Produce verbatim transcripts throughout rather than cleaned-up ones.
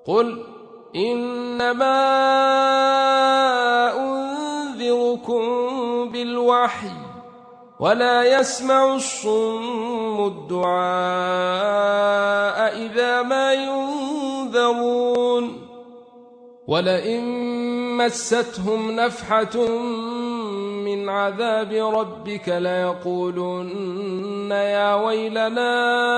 قل إنما أنذركم بالوحي ولا يسمع الصم الدعاء إذا ما ينذرون ولئن مستهم نفحة من عذاب ربك ليقولن يا ويلنا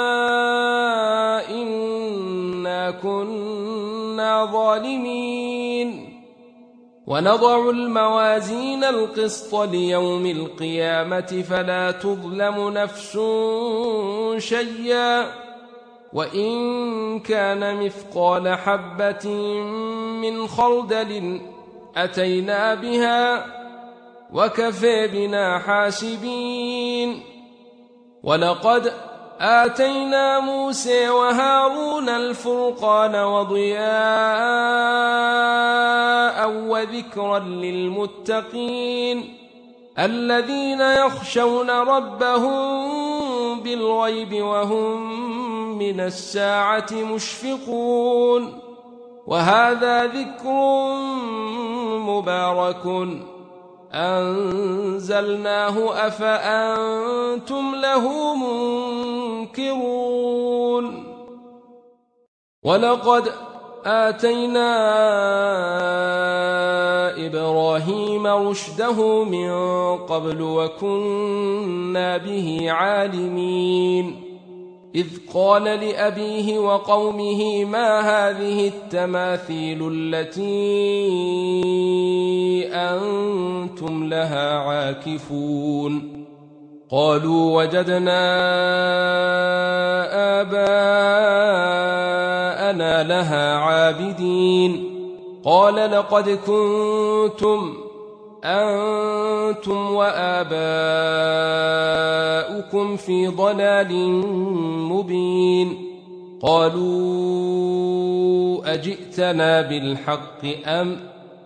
إنا كنا ظالمين ونضع الموازين القسط ليوم القيامة فلا تظلم نفس شيئا وإن كان مثقال حبة من خردل أتينا بها وكفى بنا حاسبين ولقد آتينا موسى وهارون الفرقان وضياء وذكرا للمتقين الذين يخشون ربهم بالغيب وهم من الساعة مشفقون وهذا ذكر مبارك أنزلناه أفأنتم له منكرون ولقد آتينا إبراهيم رشده من قبل وكنا به عالمين إذ قال لأبيه وقومه ما هذه التماثيل التي أنتم لها عاكفون قالوا وجدنا آباءنا لها عابدين قال لقد كنتم أنتم وآباؤكم في ضلال مبين قالوا أجئتنا بالحق أم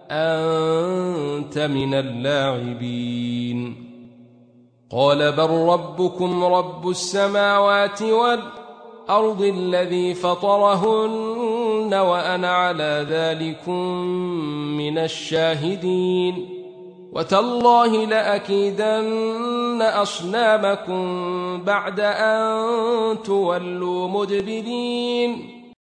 أنت من اللاعبين قال بل ربكم رب السماوات والأرض الذي فطرهن وأنا على ذلكم من الشاهدين وتالله لأكيدن أصنامكم بعد أن تولوا مدبرين